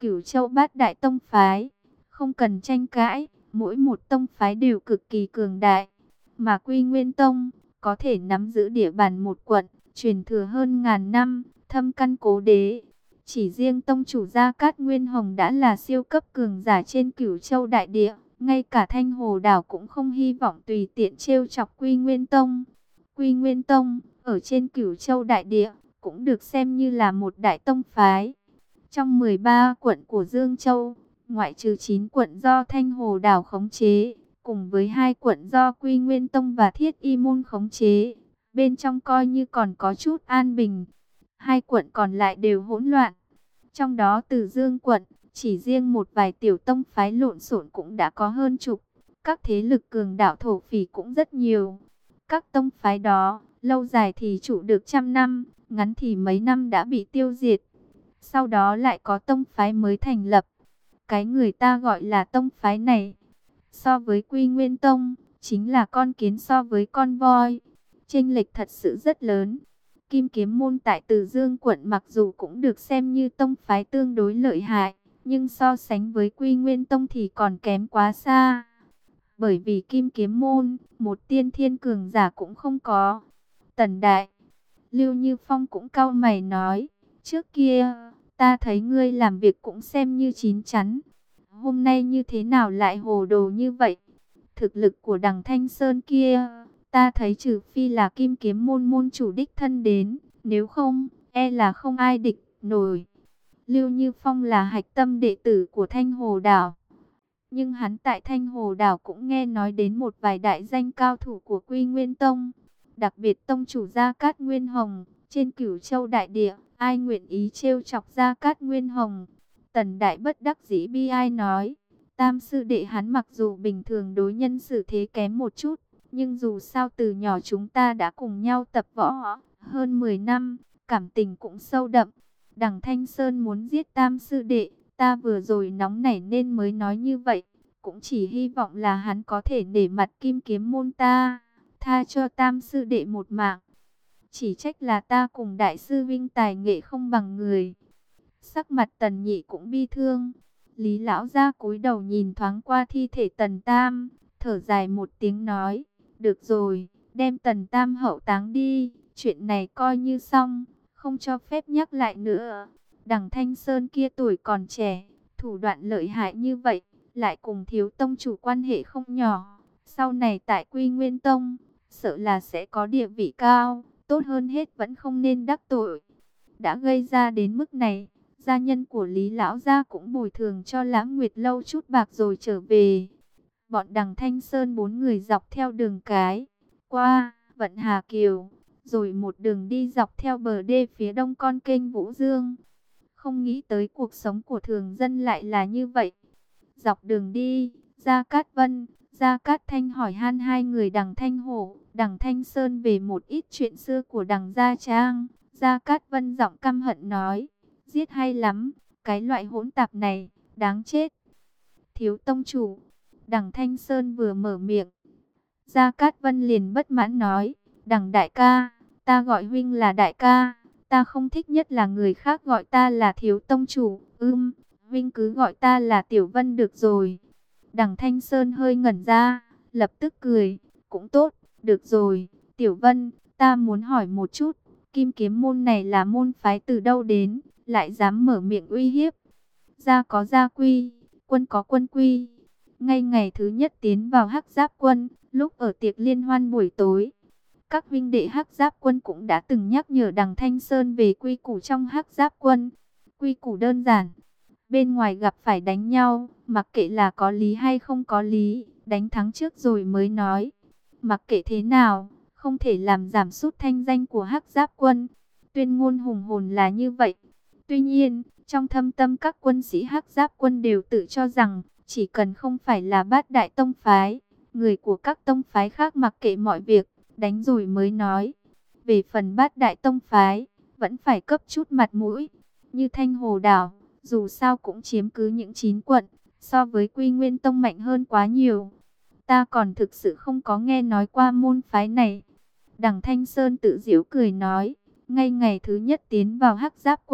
Cửu Châu Bát Đại Tông Phái, không cần tranh cãi, mỗi một tông phái đều cực kỳ cường đại. Mà Quy Nguyên Tông, có thể nắm giữ địa bàn một quận, truyền thừa hơn ngàn năm, thâm căn cố đế. Chỉ riêng tông chủ Gia Cát Nguyên Hồng đã là siêu cấp cường giả trên Cửu Châu Đại Địa. Ngay cả Thanh Hồ Đảo cũng không hy vọng tùy tiện trêu chọc Quy Nguyên Tông. Quy Nguyên Tông, ở trên Cửu Châu Đại Địa, cũng được xem như là một đại tông phái. Trong 13 quận của Dương Châu, ngoại trừ 9 quận do Thanh Hồ Đảo khống chế, cùng với 2 quận do Quy Nguyên Tông và Thiết Y Môn khống chế, bên trong coi như còn có chút an bình. 2 quận còn lại đều hỗn loạn. Trong đó Từ Dương quận, chỉ riêng một vài tiểu tông phái lộn xộn cũng đã có hơn chục. Các thế lực cường đạo thổ phỉ cũng rất nhiều. Các tông phái đó, lâu dài thì trụ được trăm năm, ngắn thì mấy năm đã bị tiêu diệt. Sau đó lại có tông phái mới thành lập. Cái người ta gọi là tông phái này, so với Quy Nguyên Tông, chính là con kiến so với con voi. Chênh lệch thật sự rất lớn. Kim Kiếm Môn tại Từ Dương quận mặc dù cũng được xem như tông phái tương đối lợi hại, nhưng so sánh với Quy Nguyên Tông thì còn kém quá xa. Bởi vì Kim Kiếm Môn, một tiên thiên cường giả cũng không có. Tần Đại, Lưu Như Phong cũng cau mày nói, trước kia, ta thấy ngươi làm việc cũng xem như chín chắn. Hôm nay như thế nào lại hồ đồ như vậy? Thực lực của đằng Thanh Sơn kia, ta thấy trừ phi là Kim Kiếm Môn môn chủ đích thân đến, nếu không, e là không ai địch nổi. Lưu Như Phong là hạch tâm đệ tử của Thanh Hồ Đảo. Nhưng hắn tại Thanh Hồ Đảo cũng nghe nói đến một vài đại danh cao thủ của Quy Nguyên Tông. Đặc biệt tông chủ Gia Cát Nguyên Hồng, trên Cửu Châu Đại Địa, ai nguyện ý trêu chọc Gia Cát Nguyên Hồng. Tần Đại bất đắc dĩ bi ai nói, tam sư đệ hắn mặc dù bình thường đối nhân xử thế kém một chút, nhưng dù sao từ nhỏ chúng ta đã cùng nhau tập võ hơn 10 năm, cảm tình cũng sâu đậm. Đằng Thanh Sơn muốn giết tam sư đệ, ta vừa rồi nóng nảy nên mới nói như vậy, cũng chỉ hy vọng là hắn có thể nể mặt Kim Kiếm Môn ta, tha cho tam sư đệ một mạng. Chỉ trách là ta cùng đại sư vinh tài nghệ không bằng người. Sắc mặt Tần Nhị cũng bi thương. Lý lão gia cúi đầu nhìn thoáng qua thi thể Tần Tam, thở dài một tiếng nói, được rồi, đem Tần Tam hậu táng đi, chuyện này coi như xong, không cho phép nhắc lại nữa. Đằng Thanh Sơn kia tuổi còn trẻ, thủ đoạn lợi hại như vậy, lại cùng thiếu tông chủ quan hệ không nhỏ, sau này tại Quy Nguyên Tông, sợ là sẽ có địa vị cao, tốt hơn hết vẫn không nên đắc tội. Đã gây ra đến mức này, gia nhân của Lý lão gia cũng bồi thường cho Lãng Nguyệt lâu chút bạc rồi trở về. Bọn đằng Thanh Sơn 4 người dọc theo đường cái, qua Vận Hà Kiều, rồi một đường đi dọc theo bờ đê phía đông con kênh Vũ Dương. Không nghĩ tới cuộc sống của thường dân lại là như vậy. Dọc đường đi, Gia Cát Vân, Gia Cát Thanh hỏi han hai người đằng Thanh Hổ, đằng Thanh Sơn về một ít chuyện xưa của đằng Gia Trang. Gia Cát Vân giọng căm hận nói, giết hay lắm, cái loại hỗn tạp này, đáng chết. Thiếu tông chủ, đằng Thanh Sơn vừa mở miệng, Gia Cát Vân liền bất mãn nói, đằng đại ca, ta gọi huynh là đại ca, ta không thích nhất là người khác gọi ta là thiếu tông chủ, huynh cứ gọi ta là Tiểu Vân được rồi. Đằng Thanh Sơn hơi ngẩn ra, lập tức cười, cũng tốt, được rồi, Tiểu Vân, ta muốn hỏi một chút, Kim Kiếm Môn này là môn phái từ đâu đến, lại dám mở miệng uy hiếp. Gia có gia quy, quân có quân quy. Ngay ngày thứ nhất tiến vào Hắc Giáp Quân, lúc ở tiệc liên hoan buổi tối, các huynh đệ Hắc Giáp Quân cũng đã từng nhắc nhở đằng Thanh Sơn về quy củ trong Hắc Giáp Quân. Quy củ đơn giản, bên ngoài gặp phải đánh nhau, mặc kệ là có lý hay không có lý, đánh thắng trước rồi mới nói. Mặc kệ thế nào, không thể làm giảm sút thanh danh của Hắc Giáp Quân. Tuyên ngôn hùng hồn là như vậy. Tuy nhiên, trong thâm tâm các quân sĩ Hắc Giáp Quân đều tự cho rằng, chỉ cần không phải là bát đại tông phái, người của các tông phái khác mặc kệ mọi việc, đánh rồi mới nói. Về phần bát đại tông phái, vẫn phải cấp chút mặt mũi. Như Thanh Hồ Đảo, dù sao cũng chiếm cứ những 9 quận, so với Quy Nguyên Tông mạnh hơn quá nhiều. Ta còn thực sự không có nghe nói qua môn phái này. Đằng Thanh Sơn tự giễu cười nói, ngay ngày thứ nhất tiến vào Hắc Giáp Quân,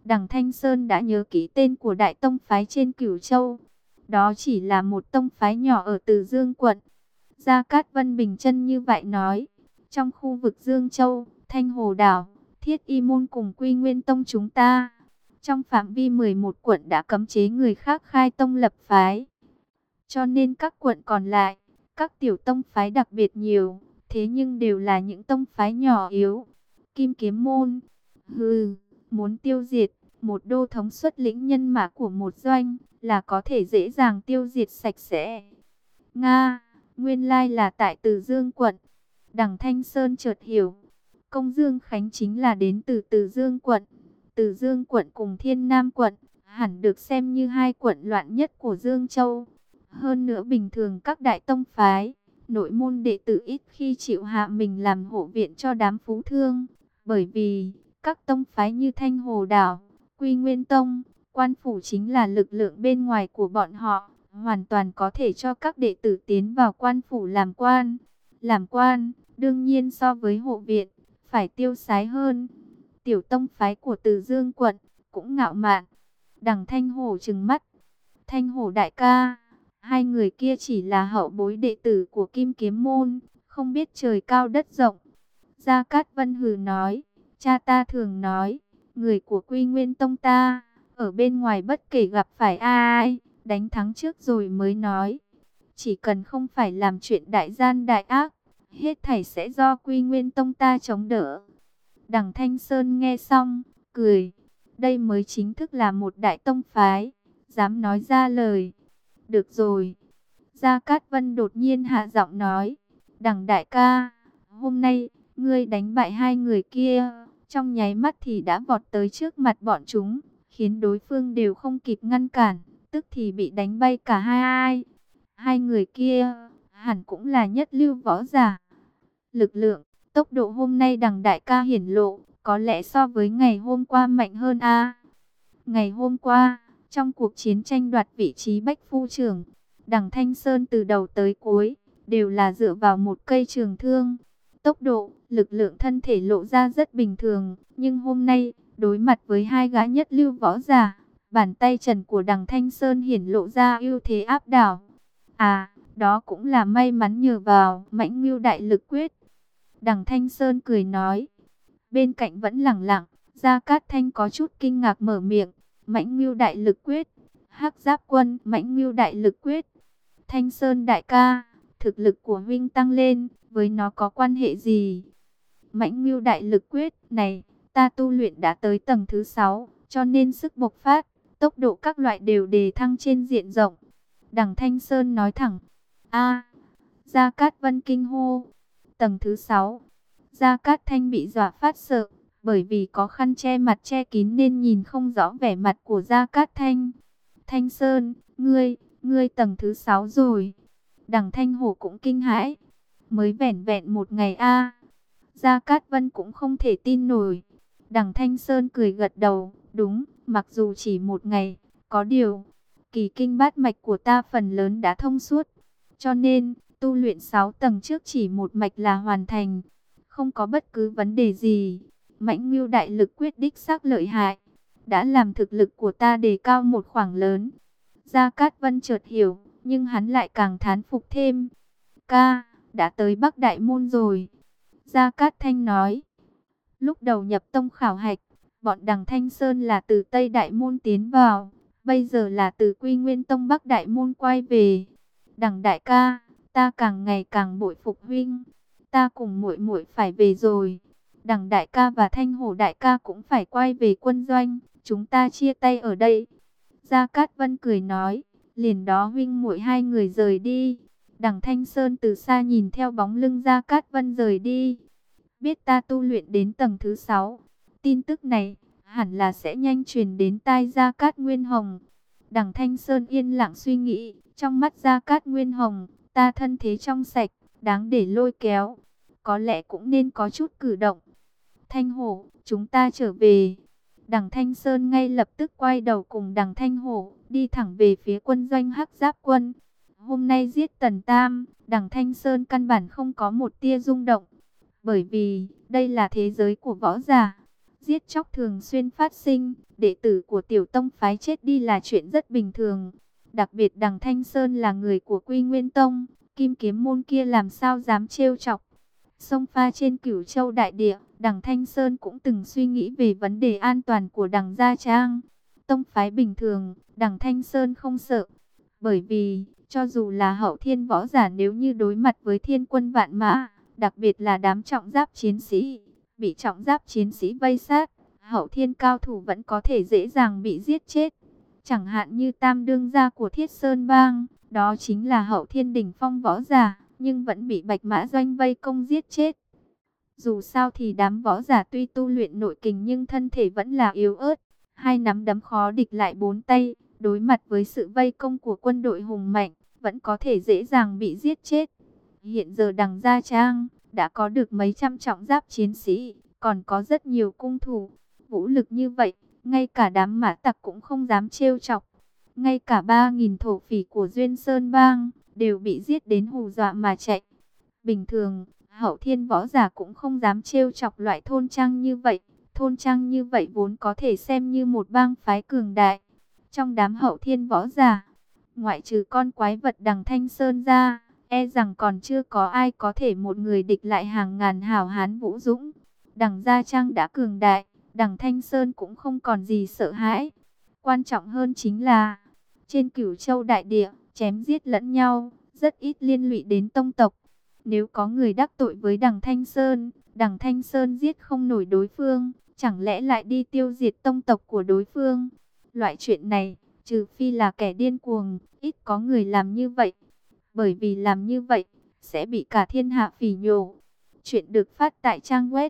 Đằng Thanh Sơn đã nhớ kỹ tên của đại tông phái trên Cửu Châu. Đó chỉ là một tông phái nhỏ ở Từ Dương quận. Gia Cát Vân bình chân như vậy nói. Trong khu vực Dương Châu, Thanh Hồ Đảo, Thiết Y Môn cùng Quy Nguyên Tông chúng ta, trong phạm vi 11 quận đã cấm chế người khác khai tông lập phái. Cho nên các quận còn lại, các tiểu tông phái đặc biệt nhiều, thế nhưng đều là những tông phái nhỏ yếu. Kim Kiếm Môn, hừ, muốn tiêu diệt một đô thống xuất lĩnh nhân mã của một doanh là có thể dễ dàng tiêu diệt sạch sẽ. Nga, nguyên lai là tại Từ Dương quận. Đằng Thanh Sơn chợt hiểu, Công Dương Khánh chính là đến từ Từ Dương quận. Từ Dương quận cùng Thiên Nam quận hẳn được xem như hai quận loạn nhất của Dương Châu. Hơn nữa bình thường các đại tông phái, nội môn đệ tử ít khi chịu hạ mình làm hộ viện cho đám phú thương, bởi vì các tông phái như Thanh Hồ Đảo, Quy Nguyên Tông, Quan Phủ chính là lực lượng bên ngoài của bọn họ, hoàn toàn có thể cho các đệ tử tiến vào Quan Phủ làm quan. Làm quan, đương nhiên so với hộ viện, phải tiêu sái hơn. Tiểu tông phái của Từ Dương quận cũng ngạo mạn. Đằng Thanh Hổ trừng mắt. Thanh Hổ đại ca, hai người kia chỉ là hậu bối đệ tử của Kim Kiếm Môn, không biết trời cao đất rộng. Gia Cát Vân hừ nói, cha ta thường nói, người của Quy Nguyên Tông ta, ở bên ngoài bất kể gặp phải ai, đánh thắng trước rồi mới nói. Chỉ cần không phải làm chuyện đại gian đại ác, hết thảy sẽ do Quy Nguyên Tông ta chống đỡ. Đằng Thanh Sơn nghe xong, cười. Đây mới chính thức là một đại tông phái, dám nói ra lời. Được rồi. Gia Cát Vân đột nhiên hạ giọng nói. Đằng đại ca, hôm nay, ngươi đánh bại hai người kia, trong nháy mắt thì đã vọt tới trước mặt bọn chúng, khiến đối phương đều không kịp ngăn cản, tức thì bị đánh bay cả hai. Hai người kia, hẳn cũng là nhất lưu võ giả. Lực lượng, tốc độ hôm nay đằng đại ca hiển lộ, có lẽ so với ngày hôm qua mạnh hơn a. Ngày hôm qua, trong cuộc chiến tranh đoạt vị trí bách phu trưởng, đằng Thanh Sơn từ đầu tới cuối, đều là dựa vào một cây trường thương. Tốc độ, lực lượng thân thể lộ ra rất bình thường, nhưng hôm nay, đối mặt với hai gã nhất lưu võ giả, bàn tay trần của đằng Thanh Sơn hiển lộ ra ưu thế áp đảo. À, đó cũng là may mắn nhờ vào Mãnh Ngưu Đại Lực Quyết. Đằng Thanh Sơn cười nói. Bên cạnh vẫn lẳng lặng, Gia Cát Thanh có chút kinh ngạc mở miệng. Mãnh Ngưu Đại Lực Quyết, Hắc Giáp Quân Mãnh Ngưu Đại Lực Quyết. Thanh Sơn đại ca, thực lực của huynh tăng lên, với nó có quan hệ gì? Mãnh Ngưu Đại Lực Quyết này, ta tu luyện đã tới tầng thứ 6, cho nên sức bộc phát, tốc độ các loại đều đề thăng trên diện rộng. Đằng Thanh Sơn nói thẳng. A, Gia Cát Vân kinh hô. Tầng thứ 6. Gia Cát Thanh bị dọa phát sợ, bởi vì có khăn che mặt che kín nên nhìn không rõ vẻ mặt của Gia Cát Thanh. Thanh Sơn, ngươi tầng thứ 6 rồi. Đằng Thanh Hổ cũng kinh hãi. Mới vẻn vẹn một ngày a. Gia Cát Vân cũng không thể tin nổi. Đằng Thanh Sơn cười gật đầu, đúng, mặc dù chỉ một ngày, có điều, kỳ kinh bát mạch của ta phần lớn đã thông suốt. Cho nên, tu luyện 6 tầng trước chỉ một mạch là hoàn thành. Không có bất cứ vấn đề gì. Mãnh Ngưu Đại Lực Quyết đích xác lợi hại, đã làm thực lực của ta đề cao một khoảng lớn. Gia Cát Vân chợt hiểu, nhưng hắn lại càng thán phục thêm. Ca, đã tới Bắc Đại Môn rồi. Gia Cát Thanh nói. Lúc đầu nhập tông khảo hạch, bọn đằng Thanh Sơn là từ Tây Đại Môn tiến vào, bây giờ là từ Quy Nguyên Tông Bắc Đại Môn quay về. Đằng đại ca, ta càng ngày càng bội phục huynh. Ta cùng muội muội phải về rồi. Đằng đại ca và Thanh Hổ đại ca cũng phải quay về quân doanh, chúng ta chia tay ở đây. Gia Cát Vân cười nói, liền đó huynh muội hai người rời đi. Đằng Thanh Sơn từ xa nhìn theo bóng lưng Gia Cát Vân rời đi. Biết ta tu luyện đến tầng thứ 6, tin tức này hẳn là sẽ nhanh truyền đến tai Gia Cát Nguyên Hồng. Đằng Thanh Sơn yên lặng suy nghĩ, trong mắt Gia Cát Nguyên Hồng, ta thân thế trong sạch, đáng để lôi kéo, có lẽ cũng nên có chút cử động. Thanh Hổ, chúng ta trở về. Đằng Thanh Sơn ngay lập tức quay đầu cùng đằng Thanh Hổ, đi thẳng về phía quân doanh Hắc Giáp Quân. Hôm nay giết Tần Tam, đằng Thanh Sơn căn bản không có một tia rung động, bởi vì đây là thế giới của võ giả. Giết chóc thường xuyên phát sinh, đệ tử của tiểu tông phái chết đi là chuyện rất bình thường. Đặc biệt Đằng Thanh Sơn là người của Quy Nguyên Tông, Kim Kiếm môn kia làm sao dám trêu chọc. Sông pha trên Cửu Châu đại địa, Đằng Thanh Sơn cũng từng suy nghĩ về vấn đề an toàn của Đằng Gia Trang. Tông phái bình thường, Đằng Thanh Sơn không sợ, bởi vì cho dù là hậu thiên võ giả nếu như đối mặt với thiên quân vạn mã, đặc biệt là đám trọng giáp chiến sĩ, bị trọng giáp chiến sĩ vây sát, hậu thiên cao thủ vẫn có thể dễ dàng bị giết chết. Chẳng hạn như tam đương gia của Thiết Sơn Bang, đó chính là hậu thiên đỉnh phong võ giả, nhưng vẫn bị Bạch Mã Doanh vây công giết chết. Dù sao thì đám võ giả tuy tu luyện nội kình nhưng thân thể vẫn là yếu ớt, hai nắm đấm khó địch lại bốn tay, đối mặt với sự vây công của quân đội hùng mạnh, vẫn có thể dễ dàng bị giết chết. Hiện giờ Đằng Gia Trang đã có được mấy trăm trọng giáp chiến sĩ, còn có rất nhiều cung thủ, vũ lực như vậy, ngay cả đám mã tặc cũng không dám trêu chọc. Ngay cả 3.000 thổ phỉ của Duyên Sơn Bang đều bị giết đến hù dọa mà chạy. Bình thường, hậu thiên võ giả cũng không dám trêu chọc loại thôn trang như vậy. Thôn trang như vậy vốn có thể xem như một bang phái cường đại. Trong đám hậu thiên võ giả, ngoại trừ con quái vật Đằng Thanh Sơn ra, e rằng còn chưa có ai có thể một người địch lại hàng ngàn hảo hán vũ dũng. Đằng Gia Trang đã cường đại, Đằng Thanh Sơn cũng không còn gì sợ hãi. Quan trọng hơn chính là, trên Cửu Châu đại địa, chém giết lẫn nhau, rất ít liên lụy đến tông tộc. Nếu có người đắc tội với Đằng Thanh Sơn giết không nổi đối phương, chẳng lẽ lại đi tiêu diệt tông tộc của đối phương? Loại chuyện này, trừ phi là kẻ điên cuồng, ít có người làm như vậy. Bởi vì làm như vậy, sẽ bị cả thiên hạ phỉ nhổ. Chuyện được phát tại trang web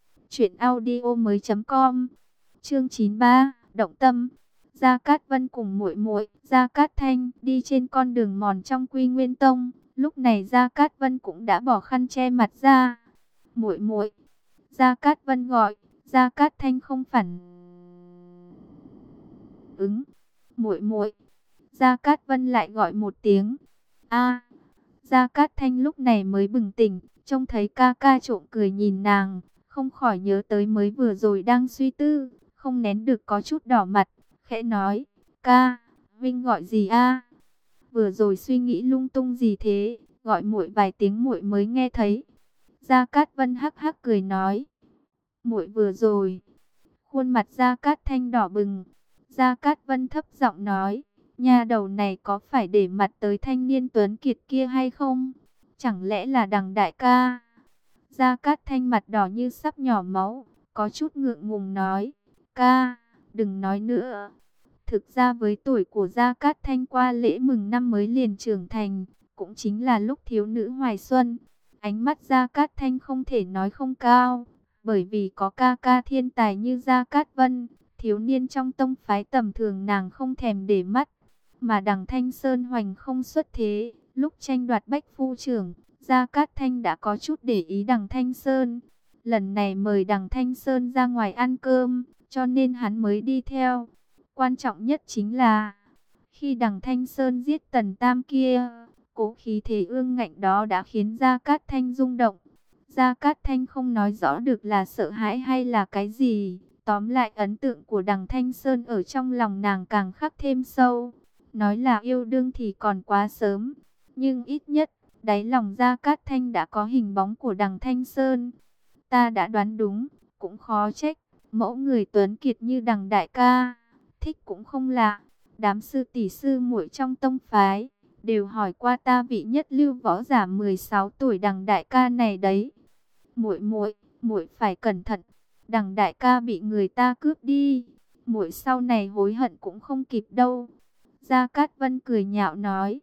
truyệnaudiomoi.com. Chương 93, động tâm. Gia Cát Vân cùng muội muội Gia Cát Thanh đi trên con đường mòn trong Quy Nguyên Tông. Lúc này Gia Cát Vân cũng đã bỏ khăn che mặt ra. Muội muội, Gia Cát Vân gọi. Gia Cát Thanh không phản ứng. Muội muội, Gia Cát Vân lại gọi một tiếng. A. Gia Cát Thanh lúc này mới bừng tỉnh, trông thấy ca ca trộm cười nhìn nàng, không khỏi nhớ tới mới vừa rồi đang suy tư, không nén được có chút đỏ mặt, khẽ nói: "Ca, Vinh gọi gì a?" Vừa rồi suy nghĩ lung tung gì thế, gọi muội vài tiếng muội mới nghe thấy. Gia Cát Vân hắc hắc cười nói: "Muội vừa rồi." Khuôn mặt Gia Cát Thanh đỏ bừng. Gia Cát Vân thấp giọng nói: "Nha đầu này có phải để mặt tới thanh niên tuấn kiệt kia hay không? Chẳng lẽ là Đằng đại ca?" Gia Cát Thanh mặt đỏ như sắp nhỏ máu, có chút ngượng ngùng nói: "Ca, đừng nói nữa." Thực ra với tuổi của Gia Cát Thanh qua lễ mừng năm mới liền trưởng thành, cũng chính là lúc thiếu nữ hoài xuân. Ánh mắt Gia Cát Thanh không thể nói không cao, bởi vì có ca ca thiên tài như Gia Cát Vân, thiếu niên trong tông phái tầm thường nàng không thèm để mắt. Mà Đằng Thanh Sơn hoành không xuất thế, lúc tranh đoạt Bách Phu trưởng, Gia Cát Thanh đã có chút để ý Đằng Thanh Sơn. Lần này mời Đằng Thanh Sơn ra ngoài ăn cơm, cho nên hắn mới đi theo. Quan trọng nhất chính là, khi Đằng Thanh Sơn giết Tần Tam kia, cố khí thế ương ngạnh đó đã khiến Gia Cát Thanh rung động. Gia Cát Thanh không nói rõ được là sợ hãi hay là cái gì. Tóm lại ấn tượng của Đằng Thanh Sơn ở trong lòng nàng càng khắc thêm sâu. Nói là yêu đương thì còn quá sớm, nhưng ít nhất, đáy lòng Gia Cát Thanh đã có hình bóng của Đằng Thanh Sơn. Ta đã đoán đúng, cũng khó trách, mẫu người tuấn kiệt như Đằng đại ca, thích cũng không lạ. Đám sư tỷ sư muội trong tông phái đều hỏi qua ta vị nhất lưu võ giả 16 tuổi Đằng đại ca này đấy. Muội muội, muội phải cẩn thận, Đằng đại ca bị người ta cướp đi, muội sau này hối hận cũng không kịp đâu." Gia Cát Vân cười nhạo nói: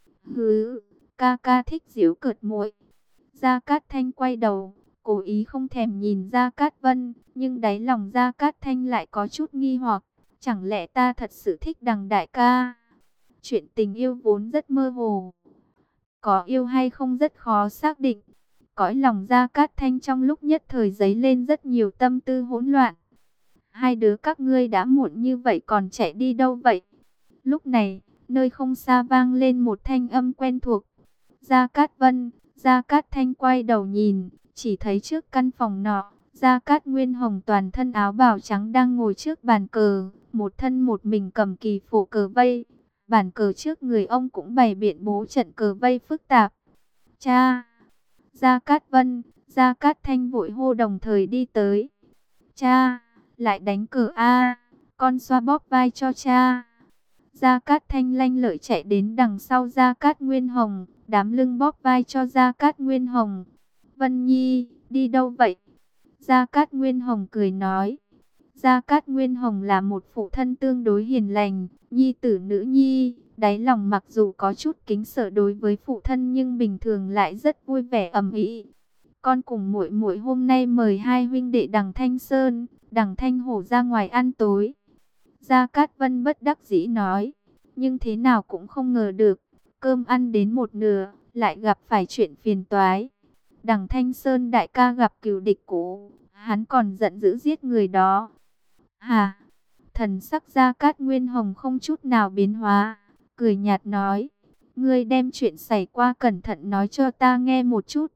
"Hứ, ca ca thích giễu cợt muội." Gia Cát Thanh quay đầu, cố ý không thèm nhìn Gia Cát Vân, nhưng đáy lòng Gia Cát Thanh lại có chút nghi hoặc, chẳng lẽ ta thật sự thích Đằng đại ca? Chuyện tình yêu vốn rất mơ hồ, có yêu hay không rất khó xác định. Cõi lòng Gia Cát Thanh trong lúc nhất thời dấy lên rất nhiều tâm tư hỗn loạn. "Hai đứa các ngươi đã muộn như vậy còn chạy đi đâu vậy?" Lúc này, nơi không xa vang lên một thanh âm quen thuộc. Gia Cát Vân, Gia Cát Thanh quay đầu nhìn, chỉ thấy trước căn phòng nọ, Gia Cát Nguyên Hồng toàn thân áo bào trắng đang ngồi trước bàn cờ, một thân một mình cầm kỳ phổ cờ vây. Bàn cờ trước người ông cũng bày biện bố trận cờ vây phức tạp. Cha! Gia Cát Vân, Gia Cát Thanh vội hô đồng thời đi tới. Cha! Lại đánh cờ a, con xoa bóp vai cho cha. Gia Cát Thanh lanh lợi chạy đến đằng sau Gia Cát Nguyên Hồng, đám lưng bóp vai cho Gia Cát Nguyên Hồng. Vân Nhi, đi đâu vậy? Gia Cát Nguyên Hồng cười nói. Gia Cát Nguyên Hồng là một phụ thân tương đối hiền lành, nhi tử nữ nhi, đáy lòng mặc dù có chút kính sợ đối với phụ thân nhưng bình thường lại rất vui vẻ ầm ĩ. Con cùng muội muội hôm nay mời hai huynh đệ Đằng Thanh Sơn, Đằng Thanh Hổ ra ngoài ăn tối. Gia Cát Vân bất đắc dĩ nói, nhưng thế nào cũng không ngờ được, cơm ăn đến một nửa, lại gặp phải chuyện phiền toái. Đằng Thanh Sơn đại ca gặp cừu địch cũ, hắn còn giận dữ giết người đó. Hà, thần sắc Gia Cát Nguyên Hồng không chút nào biến hóa, cười nhạt nói, ngươi đem chuyện xảy qua cẩn thận nói cho ta nghe một chút.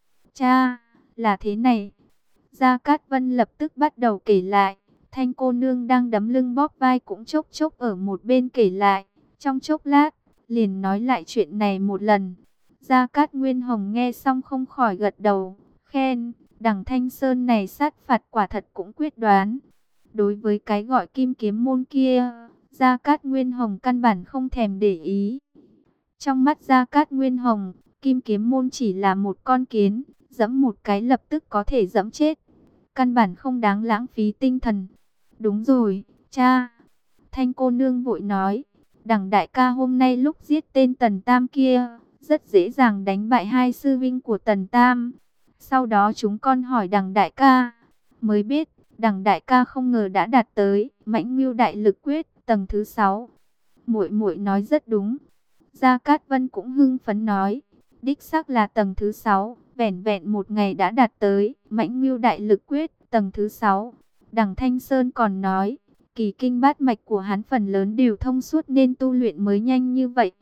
Cha, là thế này. Gia Cát Vân lập tức bắt đầu kể lại. Thanh cô nương đang đấm lưng bóp vai cũng chốc chốc ở một bên kể lại. Trong chốc lát, liền nói lại chuyện này một lần. Gia Cát Nguyên Hồng nghe xong không khỏi gật đầu, khen, Đằng Thanh Sơn này sát phạt quả thật cũng quyết đoán. Đối với cái gọi kim kiếm môn kia, Gia Cát Nguyên Hồng căn bản không thèm để ý. Trong mắt Gia Cát Nguyên Hồng, kim kiếm môn chỉ là một con kiến, giẫm một cái lập tức có thể giẫm chết. Căn bản không đáng lãng phí tinh thần. Đúng rồi, cha. Thanh cô nương vội nói, Đằng đại ca hôm nay lúc giết tên Tần Tam kia, rất dễ dàng đánh bại hai sư vinh của Tần Tam. Sau đó chúng con hỏi Đằng đại ca, mới biết, Đằng đại ca không ngờ đã đạt tới Mãnh Ngưu Đại Lực Quyết tầng thứ 6. Muội muội nói rất đúng. Gia Cát Vân cũng hưng phấn nói, đích xác là tầng thứ 6, vẻn vẹn một ngày đã đạt tới Mãnh Ngưu Đại Lực Quyết tầng thứ 6. Đằng Thanh Sơn còn nói, kỳ kinh bát mạch của hắn phần lớn đều thông suốt nên tu luyện mới nhanh như vậy.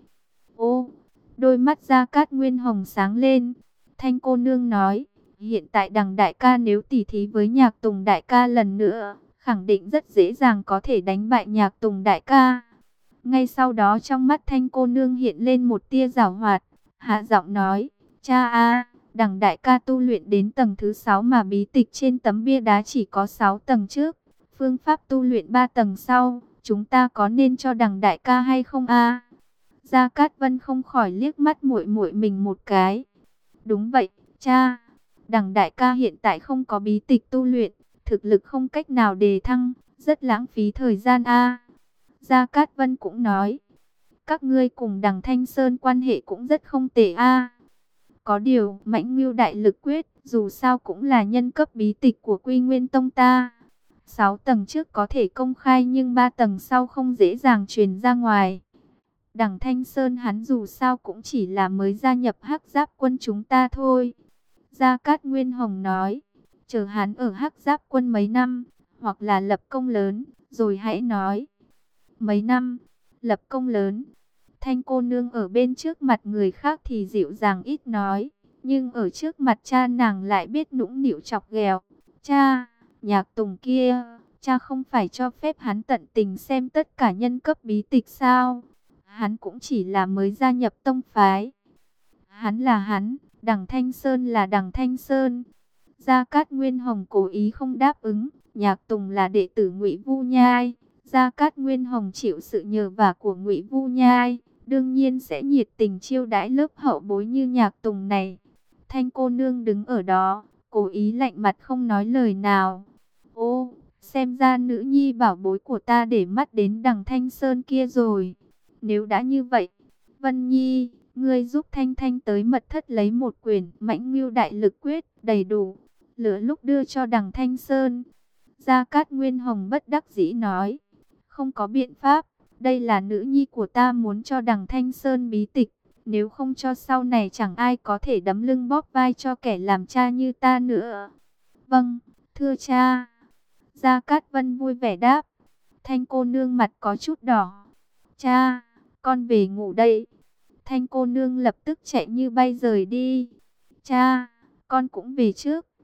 Ô, đôi mắt Gia Cát Nguyên Hồng sáng lên. Thanh cô nương nói, hiện tại Đằng đại ca nếu tỉ thí với Nhạc Tùng đại ca lần nữa, khẳng định rất dễ dàng có thể đánh bại Nhạc Tùng đại ca. Ngay sau đó trong mắt Thanh cô nương hiện lên một tia giảo hoạt, hạ giọng nói, cha a, Đằng đại ca tu luyện đến tầng thứ 6 mà bí tịch trên tấm bia đá chỉ có 6 tầng trước, phương pháp tu luyện 3 tầng sau, chúng ta có nên cho Đằng đại ca hay không a? Gia Cát Vân không khỏi liếc mắt muội muội mình một cái. Đúng vậy, cha, Đằng đại ca hiện tại không có bí tịch tu luyện, thực lực không cách nào đề thăng, rất lãng phí thời gian a. Gia Cát Vân cũng nói, các ngươi cùng Đằng Thanh Sơn quan hệ cũng rất không tệ a. Có điều, Mãnh Ngưu Đại Lực Quyết, dù sao cũng là nhân cấp bí tịch của Quy Nguyên Tông ta. 6 tầng trước có thể công khai nhưng 3 tầng sau không dễ dàng truyền ra ngoài. Đằng Thanh Sơn hắn dù sao cũng chỉ là mới gia nhập Hắc Giáp Quân chúng ta thôi. Gia Cát Nguyên Hồng nói, chờ hắn ở Hắc Giáp Quân mấy năm, hoặc là lập công lớn, rồi hãy nói. Mấy năm, lập công lớn. Thanh cô nương ở bên trước mặt người khác thì dịu dàng ít nói, nhưng ở trước mặt cha nàng lại biết nũng nịu chọc ghẹo. Cha, Nhạc Tùng kia, cha không phải cho phép hắn tận tình xem tất cả nhân cấp bí tịch sao? Hắn cũng chỉ là mới gia nhập tông phái. Hắn là hắn, Đằng Thanh Sơn là Đằng Thanh Sơn. Gia Cát Nguyên Hồng cố ý không đáp ứng, Nhạc Tùng là đệ tử Ngụy Vu Nhai. Gia Cát Nguyên Hồng chịu sự nhờ vả của Ngụy Vu Nhai, đương nhiên sẽ nhiệt tình chiêu đãi lớp hậu bối như Nhạc Tùng này. Thanh cô nương đứng ở đó, cố ý lạnh mặt không nói lời nào. Ô, xem ra nữ nhi bảo bối của ta để mắt đến Đằng Thanh Sơn kia rồi. Nếu đã như vậy, Vân Nhi, ngươi giúp Thanh Thanh tới mật thất lấy một quyển Mãnh Ngưu Đại Lực Quyết đầy đủ, lửa lúc đưa cho Đằng Thanh Sơn. Gia Cát Nguyên Hồng bất đắc dĩ nói, không có biện pháp, đây là nữ nhi của ta muốn cho Đằng Thanh Sơn bí tịch, nếu không cho sau này chẳng ai có thể đấm lưng bóp vai cho kẻ làm cha như ta nữa. Vâng, thưa cha. Gia Cát Vân vui vẻ đáp. Thanh cô nương mặt có chút đỏ. Cha, con về ngủ đây. Thanh cô nương lập tức chạy như bay rời đi. Cha, con cũng về trước.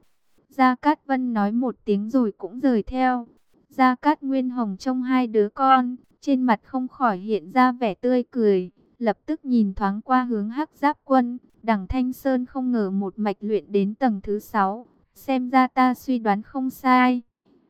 Gia Cát Vân nói một tiếng rồi cũng rời theo. Gia Cát Nguyên Hồng trông hai đứa con, trên mặt không khỏi hiện ra vẻ tươi cười, lập tức nhìn thoáng qua hướng Hắc Giáp Quân. Đằng Thanh Sơn không ngờ một mạch luyện đến tầng thứ 6, xem ra ta suy đoán không sai.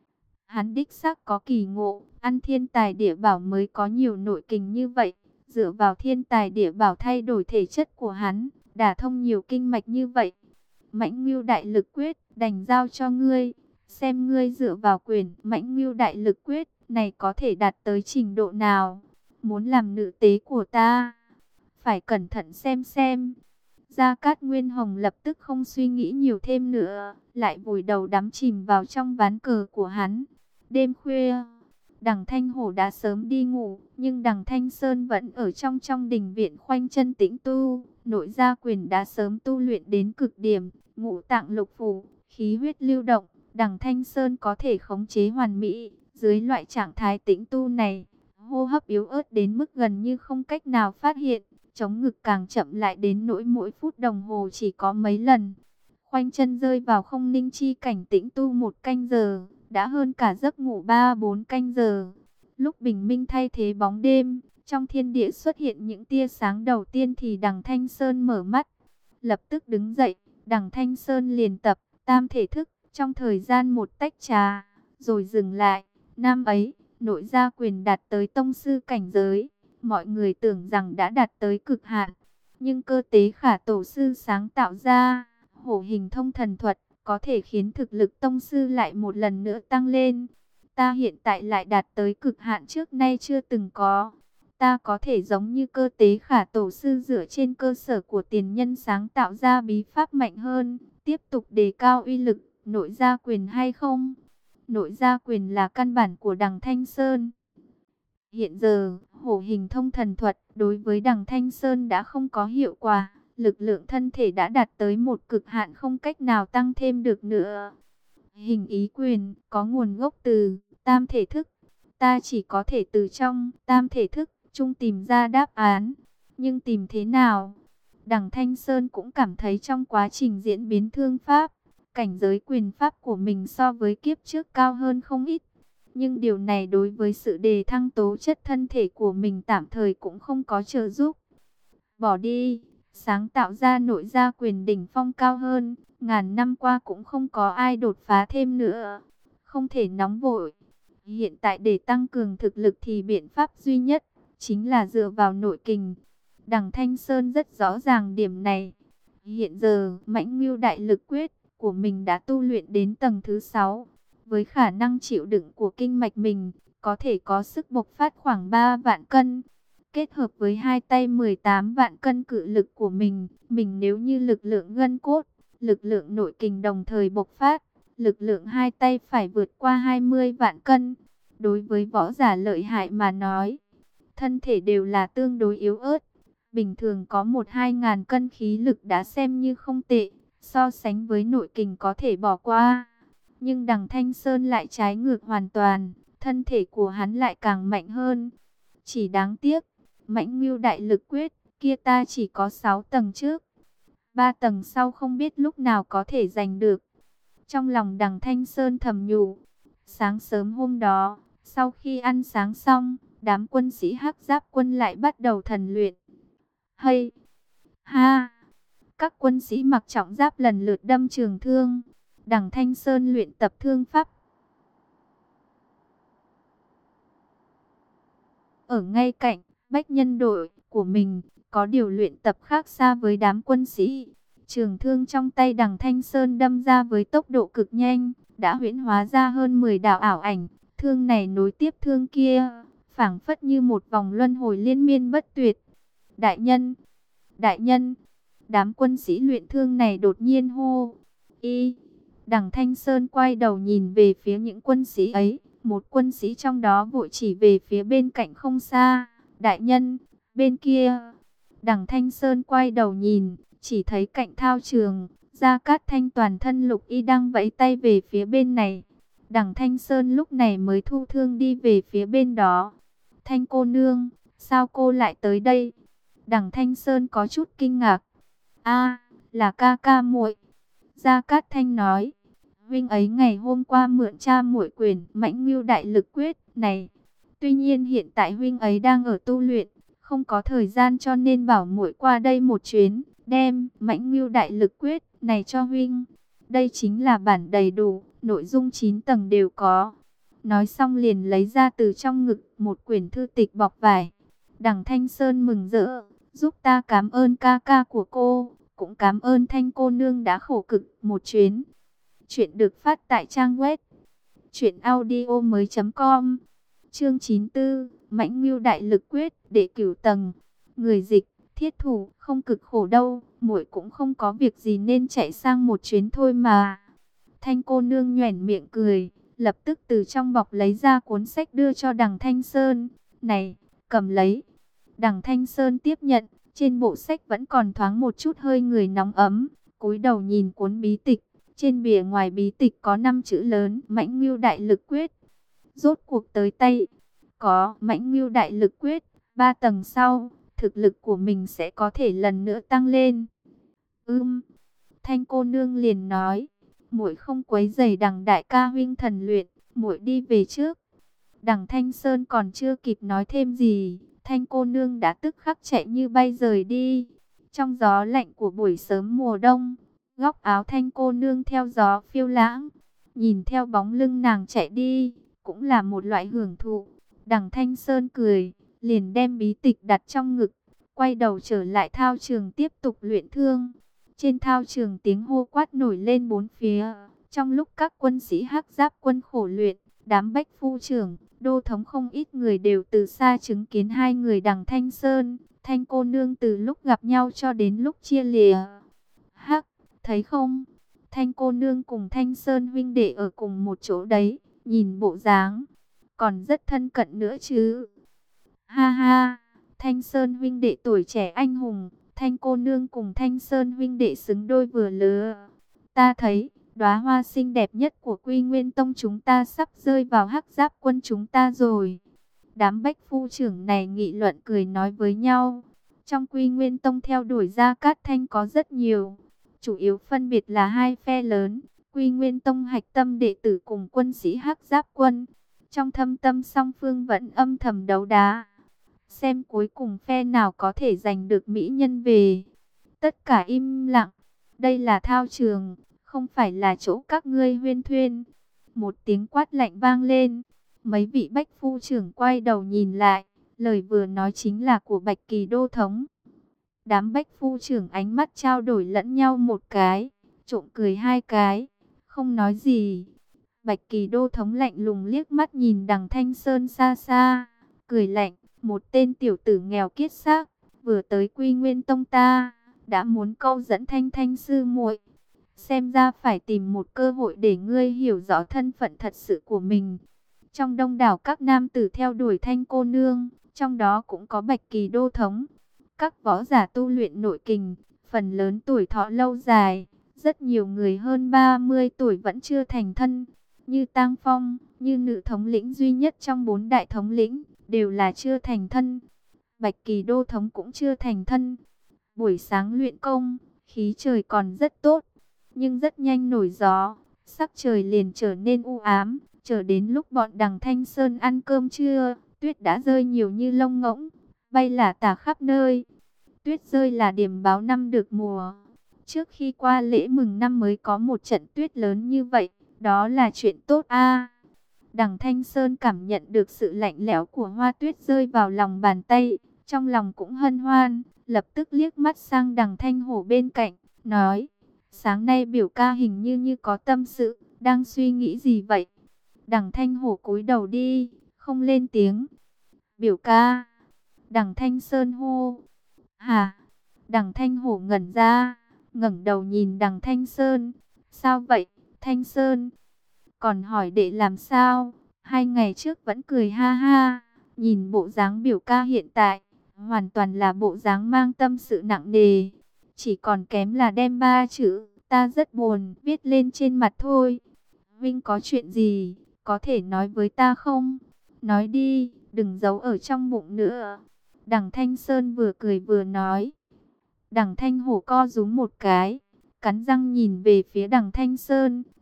Hắn đích xác có kỳ ngộ, ăn thiên tài địa bảo mới có nhiều nội kình như vậy, dựa vào thiên tài địa bảo thay đổi thể chất của hắn, đả thông nhiều kinh mạch như vậy. Mãnh Ngưu Đại Lực Quyết, đành giao cho ngươi, xem ngươi dựa vào quyền Mãnh Ngưu Đại Lực Quyết này có thể đạt tới trình độ nào. Muốn làm nữ tế của ta, phải cẩn thận xem. Gia Cát Nguyên Hồng lập tức không suy nghĩ nhiều thêm nữa, lại vùi đầu đắm chìm vào trong ván cờ của hắn. Đêm khuya, Đằng Thanh Hổ đã sớm đi ngủ, nhưng Đằng Thanh Sơn vẫn ở trong đình viện khoanh chân tĩnh tu. Nội gia quyền đã sớm tu luyện đến cực điểm, ngũ tạng lục phủ, khí huyết lưu động, Đằng Thanh Sơn có thể khống chế hoàn mỹ. Dưới loại trạng thái tĩnh tu này, hô hấp yếu ớt đến mức gần như không cách nào phát hiện, chống ngực càng chậm lại đến nỗi mỗi phút đồng hồ chỉ có mấy lần. Khoanh chân rơi vào không ninh chi cảnh tĩnh tu 1 canh giờ, đã hơn cả giấc ngủ 3-4 canh giờ. Lúc bình minh thay thế bóng đêm, trong thiên địa xuất hiện những tia sáng đầu tiên thì Đằng Thanh Sơn mở mắt. Lập tức đứng dậy, Đằng Thanh Sơn liền tập tam thể thức trong thời gian một tách trà, rồi dừng lại. Năm ấy, nội gia quyền đạt tới tông sư cảnh giới, mọi người tưởng rằng đã đạt tới cực hạn. Nhưng cơ tế khả tổ sư sáng tạo ra hổ hình thông thần thuật, có thể khiến thực lực tông sư lại một lần nữa tăng lên. Ta hiện tại lại đạt tới cực hạn trước nay chưa từng có. Ta có thể giống như cơ tế khả tổ sư dựa trên cơ sở của tiền nhân sáng tạo ra bí pháp mạnh hơn, tiếp tục đề cao uy lực nội gia quyền hay không? Nội gia quyền là căn bản của Đằng Thanh Sơn. Hiện giờ, hổ hình thông thần thuật đối với Đằng Thanh Sơn đã không có hiệu quả. Lực lượng thân thể đã đạt tới một cực hạn không cách nào tăng thêm được nữa. Hình ý quyền có nguồn gốc từ tam thể thức. Ta chỉ có thể từ trong tam thể thức chung tìm ra đáp án. Nhưng tìm thế nào? Đằng Thanh Sơn cũng cảm thấy trong quá trình diễn biến thương pháp, cảnh giới quyền pháp của mình so với kiếp trước cao hơn không ít. Nhưng điều này đối với sự đề thăng tố chất thân thể của mình tạm thời cũng không có trợ giúp. Bỏ đi, sáng tạo ra nội gia quyền đỉnh phong cao hơn, ngàn năm qua cũng không có ai đột phá thêm nữa. Không thể nóng vội. Hiện tại để tăng cường thực lực thì biện pháp duy nhất chính là dựa vào nội kình. Đằng Thanh Sơn rất rõ ràng điểm này. Hiện giờ, Mãnh Ngưu Đại Lực Quyết của mình đã tu luyện đến tầng thứ 6. Với khả năng chịu đựng của kinh mạch mình, có thể có sức bộc phát khoảng 3 vạn cân. Kết hợp với hai tay 18 vạn cân cự lực của mình nếu như lực lượng gân cốt, lực lượng nội kình đồng thời bộc phát, lực lượng hai tay phải vượt qua 20 vạn cân. Đối với võ giả lợi hại mà nói, thân thể đều là tương đối yếu ớt. Bình thường có 1-2 ngàn cân khí lực đã xem như không tệ, so sánh với nội kình có thể bỏ qua. Nhưng Đằng Thanh Sơn lại trái ngược hoàn toàn, thân thể của hắn lại càng mạnh hơn. Chỉ đáng tiếc, Mãnh Ngưu Đại Lực Quyết kia ta chỉ có 6 tầng trước, 3 tầng sau không biết lúc nào có thể giành được. Trong lòng Đằng Thanh Sơn thầm nhủ. Sáng sớm hôm đó, sau khi ăn sáng xong, đám quân sĩ Hắc Giáp quân lại bắt đầu thần luyện. Hay ha, các quân sĩ mặc trọng giáp lần lượt đâm trường thương. Đằng Thanh Sơn luyện tập thương pháp ở ngay cạnh bách nhân đội của mình, có điều luyện tập khác xa với đám quân sĩ. Trường thương trong tay Đằng Thanh Sơn đâm ra với tốc độ cực nhanh, đã huyễn hóa ra hơn 10 đạo ảo ảnh. Thương này nối tiếp thương kia, phảng phất như một vòng luân hồi liên miên bất tuyệt. Đại nhân, đám quân sĩ luyện thương này đột nhiên hô. Đằng Thanh Sơn quay đầu nhìn về phía những quân sĩ ấy. Một quân sĩ trong đó vội chỉ về phía bên cạnh không xa. Đại nhân, bên kia. Đằng Thanh Sơn quay đầu nhìn, chỉ thấy cạnh thao trường, Gia Cát Thanh toàn thân lục y đang vẫy tay về phía bên này. Đằng Thanh Sơn lúc này mới thu thương đi về phía bên đó. Thanh cô nương, sao cô lại tới đây? Đằng Thanh Sơn có chút kinh ngạc. A, là ca ca muội. Gia Cát Thanh nói. huynh ấy ngày hôm qua mượn cha muội quyển Mãnh Ngưu Đại Lực Quyết này. Tuy nhiên hiện tại huynh ấy đang ở tu luyện, không có thời gian, cho nên bảo muội qua đây một chuyến, đem Mãnh Ngưu Đại Lực Quyết này cho huynh. Đây chính là bản đầy đủ, nội dung 9 tầng đều có. Nói xong liền lấy ra từ trong ngực một quyển thư tịch bọc vải. Đằng Thanh Sơn mừng rỡ, giúp ta cảm ơn ca ca của cô, cũng cảm ơn Thanh cô nương đã khổ cực một chuyến. Chuyện được phát tại trang web truyệnaudiomoi.com. Chương 94, Mãnh Ngưu Đại Lực Quyết, đệ cửu tầng. Người dịch: Thiết Thủ. Không cực khổ đâu, muội cũng không có việc gì nên chạy sang một chuyến thôi mà. Thanh cô nương nhoẻn miệng cười, lập tức từ trong bọc lấy ra cuốn sách đưa cho Đằng Thanh Sơn. Này, cầm lấy. Đằng Thanh Sơn tiếp nhận, trên bộ sách vẫn còn thoáng một chút hơi người nóng ấm, cúi đầu nhìn cuốn bí tịch. Trên bìa ngoài bí tịch có 5 chữ lớn: Mãnh Ngưu Đại Lực Quyết. Rốt cuộc tới tay. Có Mãnh Ngưu Đại Lực Quyết, 3 tầng sau, thực lực của mình sẽ có thể lần nữa tăng lên. Thanh cô nương liền nói, muội không quấy rầy Đằng đại ca huynh thần luyện, muội đi về trước. Đằng Thanh Sơn còn chưa kịp nói thêm gì, Thanh cô nương đã tức khắc chạy như bay rời đi. Trong gió lạnh của buổi sớm mùa đông, góc áo Thanh cô nương theo gió phiêu lãng, nhìn theo bóng lưng nàng chạy đi, cũng là một loại hưởng thụ. Đằng Thanh Sơn cười, liền đem bí tịch đặt trong ngực, quay đầu trở lại thao trường tiếp tục luyện thương. Trên thao trường tiếng hô quát nổi lên bốn phía, trong lúc các quân sĩ Hắc Giáp quân khổ luyện, đám bách phu trưởng, đô thống không ít người đều từ xa chứng kiến hai người Đằng Thanh Sơn, Thanh cô nương từ lúc gặp nhau cho đến lúc chia lìa. Hắc, thấy không? Thanh cô nương cùng Thanh Sơn huynh đệ ở cùng một chỗ đấy, nhìn bộ dáng còn rất thân cận nữa chứ. Ha ha, Thanh Sơn huynh đệ tuổi trẻ anh hùng, Thanh cô nương cùng Thanh Sơn huynh đệ xứng đôi vừa lứa. Ta thấy, đóa hoa xinh đẹp nhất của Quy Nguyên Tông chúng ta sắp rơi vào Hắc Giáp quân chúng ta rồi. Đám bách phu trưởng này nghị luận cười nói với nhau. Trong Quy Nguyên Tông theo đuổi Gia Cát Thanh có rất nhiều, chủ yếu phân biệt là hai phe lớn, Quy Nguyên Tông hạch tâm đệ tử cùng quân sĩ Hắc Giáp quân. Trong thâm tâm song phương vẫn âm thầm đấu đá, xem cuối cùng phe nào có thể giành được mỹ nhân về. Tất cả im lặng, đây là thao trường, không phải là chỗ các ngươi huyên thuyên. Một tiếng quát lạnh vang lên, mấy vị bách phu trưởng quay đầu nhìn lại, lời vừa nói chính là của Bạch Kỳ đô thống. Đám bách phu trưởng ánh mắt trao đổi lẫn nhau một cái, trộm cười hai cái, không nói gì. Bạch Kỳ đô thống lạnh lùng liếc mắt nhìn Đằng Thanh Sơn xa xa, cười lạnh, một tên tiểu tử nghèo kiết xác, vừa tới Quy Nguyên Tông ta, đã muốn câu dẫn Thanh Thanh sư muội. Xem ra phải tìm một cơ hội để ngươi hiểu rõ thân phận thật sự của mình. Trong đông đảo các nam tử theo đuổi Thanh cô nương, trong đó cũng có Bạch Kỳ đô thống. Các võ giả tu luyện nội kình, phần lớn tuổi thọ lâu dài, rất nhiều người hơn 30 tuổi vẫn chưa thành thân. Như Tang Phong, như nữ thống lĩnh duy nhất trong 4 đại thống lĩnh, đều là chưa thành thân. Bạch Kỳ đô thống cũng chưa thành thân. Buổi sáng luyện công, khí trời còn rất tốt, nhưng rất nhanh nổi gió, sắc trời liền trở nên u ám. Chờ đến lúc bọn Đằng Thanh Sơn ăn cơm trưa, tuyết đã rơi nhiều như lông ngỗng, bay lả tả khắp nơi. Tuyết rơi là điểm báo năm được mùa. Trước khi qua lễ mừng năm mới có một trận tuyết lớn như vậy, đó là chuyện tốt a. Đằng Thanh Sơn cảm nhận được sự lạnh lẽo của hoa tuyết rơi vào lòng bàn tay, trong lòng cũng hân hoan, lập tức liếc mắt sang Đằng Thanh Hổ bên cạnh, nói: sáng nay biểu ca hình như có tâm sự, đang suy nghĩ gì vậy? Đằng Thanh Hổ cúi đầu đi, không lên tiếng. Biểu ca. Đằng Thanh Sơn hô. Hả? Đằng Thanh Hổ ngẩn ra, ngẩng đầu nhìn Đằng Thanh Sơn. Sao vậy, Thanh Sơn? Còn hỏi đệ làm sao? 2 ngày trước vẫn cười ha ha, nhìn bộ dáng biểu ca hiện tại, hoàn toàn là bộ dáng mang tâm sự nặng nề. Chỉ còn kém là đem 3 chữ ta rất buồn viết lên trên mặt thôi. Vinh có chuyện gì, có thể nói với ta không? Nói đi, đừng giấu ở trong bụng nữa. Đằng Thanh Sơn vừa cười vừa nói. Đằng Thanh Hổ co rúm một cái, cắn răng nhìn về phía Đằng Thanh Sơn.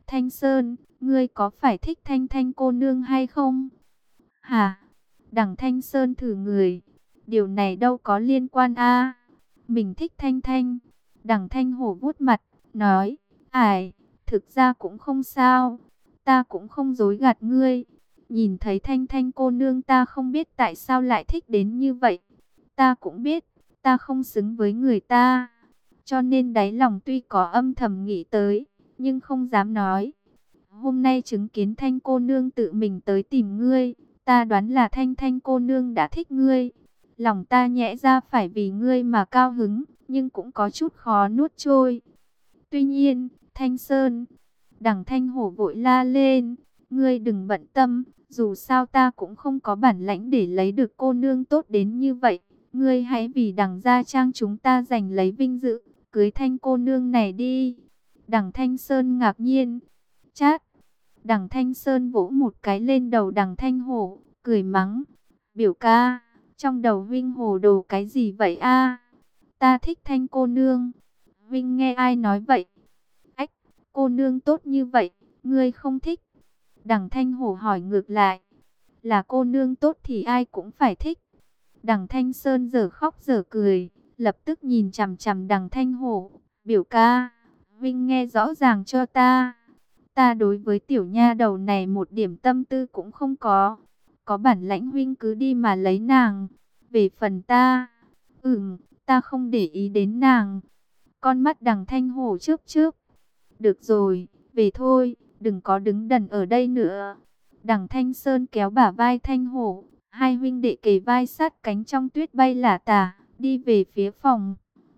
Thanh Sơn, ngươi có phải thích Thanh Thanh cô nương hay không? Hả? Đằng Thanh Sơn thử người. Điều này đâu có liên quan a. Mình thích Thanh Thanh. Đằng Thanh Hổ vuốt mặt, nói, ải, thực ra cũng không sao. Ta cũng không dối gạt ngươi. Nhìn thấy Thanh Thanh cô nương ta không biết tại sao lại thích đến như vậy. Ta cũng biết, ta không xứng với người ta. Cho nên đáy lòng tuy có âm thầm nghĩ tới, nhưng không dám nói. Hôm nay chứng kiến Thanh cô nương tự mình tới tìm ngươi, ta đoán là Thanh Thanh cô nương đã thích ngươi. Lòng ta nhẽ ra phải vì ngươi mà cao hứng, nhưng cũng có chút khó nuốt trôi. Tuy nhiên, Thanh Sơn, đằng Thanh Hổ vội la lên, ngươi đừng bận tâm, dù sao ta cũng không có bản lãnh để lấy được cô nương tốt đến như vậy. Ngươi hãy vì đằng gia trang chúng ta giành lấy vinh dự, cưới Thanh cô nương này đi. Đằng Thanh Sơn ngạc nhiên, chát. Đằng Thanh Sơn vỗ một cái lên đầu đằng Thanh Hổ, cười mắng, biểu ca, trong đầu Vinh hồ đồ cái gì vậy a? Ta thích Thanh cô nương. Vinh nghe ai nói vậy? Ách, cô nương tốt như vậy, ngươi không thích? Đằng Thanh Hổ hỏi ngược lại, là cô nương tốt thì ai cũng phải thích. Đằng Thanh Sơn giờ khóc giờ cười, lập tức nhìn chằm chằm đằng Thanh Hổ, biểu ca, Vinh nghe rõ ràng cho ta. Ta đối với tiểu nha đầu này một điểm tâm tư cũng không có. Có bản lãnh huynh cứ đi mà lấy nàng. Về phần ta, ta không để ý đến nàng. Con mắt đằng Thanh Hổ chớp chớp. Được rồi, về thôi, đừng có đứng đần ở đây nữa. Đằng Thanh Sơn kéo bả vai Thanh Hổ. Hai huynh đệ kề vai sát cánh trong tuyết bay lả tả, đi về phía phòng.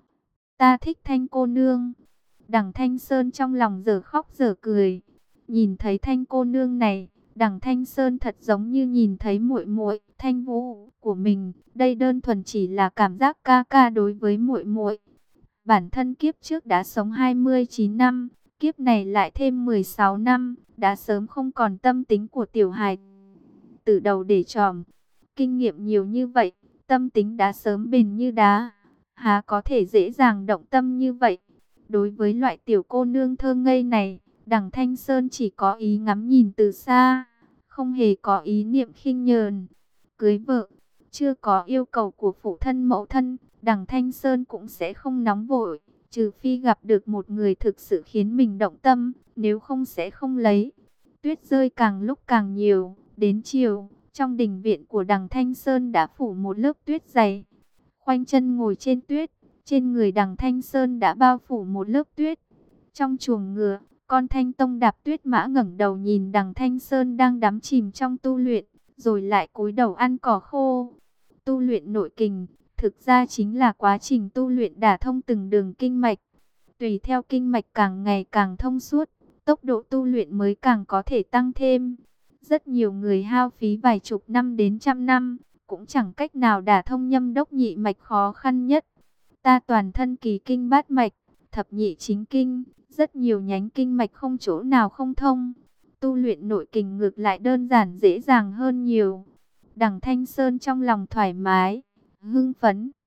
Ta thích Thanh cô nương. Đằng Thanh Sơn trong lòng giờ khóc giờ cười. Nhìn thấy Thanh cô nương này, đằng Thanh Sơn thật giống như nhìn thấy muội muội Thanh Vũ của mình. Đây đơn thuần chỉ là cảm giác ca ca đối với muội muội. Bản thân kiếp trước đã sống 29 năm, kiếp này lại thêm 16 năm, đã sớm không còn tâm tính của tiểu hài từ đầu để tròm. Kinh nghiệm nhiều như vậy, tâm tính đã sớm bền như đá, há có thể dễ dàng động tâm như vậy. Đối với loại tiểu cô nương thơ ngây này, đằng Thanh Sơn chỉ có ý ngắm nhìn từ xa, không hề có ý niệm khinh nhờn. Cưới vợ, chưa có yêu cầu của phụ thân mẫu thân, đằng Thanh Sơn cũng sẽ không nóng vội, trừ phi gặp được một người thực sự khiến mình động tâm, nếu không sẽ không lấy. Tuyết rơi càng lúc càng nhiều, đến chiều, trong đình viện của đằng Thanh Sơn đã phủ một lớp tuyết dày. Khoanh chân ngồi trên tuyết, trên người đằng Thanh Sơn đã bao phủ một lớp tuyết. Trong chuồng ngựa, con Thanh Tông đạp tuyết mã ngẩng đầu nhìn đằng Thanh Sơn đang đắm chìm trong tu luyện, rồi lại cúi đầu ăn cỏ khô. Tu luyện nội kình, thực ra chính là quá trình tu luyện đả thông từng đường kinh mạch. Tùy theo kinh mạch càng ngày càng thông suốt, tốc độ tu luyện mới càng có thể tăng thêm. Rất nhiều người hao phí vài chục năm đến trăm năm, cũng chẳng cách nào đả thông nhâm đốc nhị mạch khó khăn nhất. Ta toàn thân kỳ kinh bát mạch, thập nhị chính kinh, rất nhiều nhánh kinh mạch không chỗ nào không thông. Tu luyện nội kình ngược lại đơn giản dễ dàng hơn nhiều. Đằng Thanh Sơn trong lòng thoải mái, hưng phấn,